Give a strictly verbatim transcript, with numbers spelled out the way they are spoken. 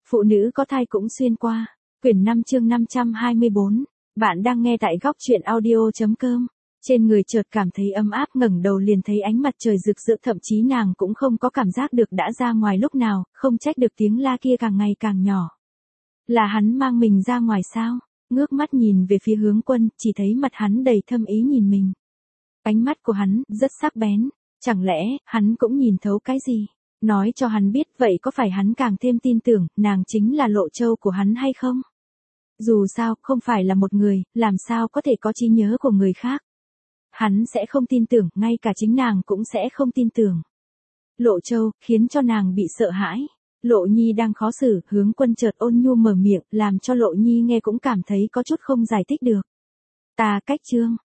Phụ nữ có thai cũng xuyên qua. Quyển năm chương năm trăm hai mươi bốn. Bạn đang nghe tại góc truyện audio.com. Trên người chợt cảm thấy ấm áp, ngẩng đầu liền thấy ánh mặt trời rực rỡ, thậm chí nàng cũng không có cảm giác được đã ra ngoài lúc nào, không trách được tiếng la kia càng ngày càng nhỏ. Là hắn mang mình ra ngoài sao? Ngước mắt nhìn về phía Hướng Quân, chỉ thấy mặt hắn đầy thâm ý nhìn mình. Ánh mắt của hắn rất sắc bén, chẳng lẽ hắn cũng nhìn thấu cái gì? Nói cho hắn biết, vậy có phải hắn càng thêm tin tưởng nàng chính là Lộ Châu của hắn hay không? Dù sao, không phải là một người, làm sao có thể có trí nhớ của người khác? Hắn sẽ không tin tưởng, ngay cả chính nàng cũng sẽ không tin tưởng. Lộ Châu, khiến cho nàng bị sợ hãi. Lộ Nhi đang khó xử, Hướng Quân chợt ôn nhu mở miệng, làm cho Lộ Nhi nghe cũng cảm thấy có chút không giải thích được. Ta cách Trương,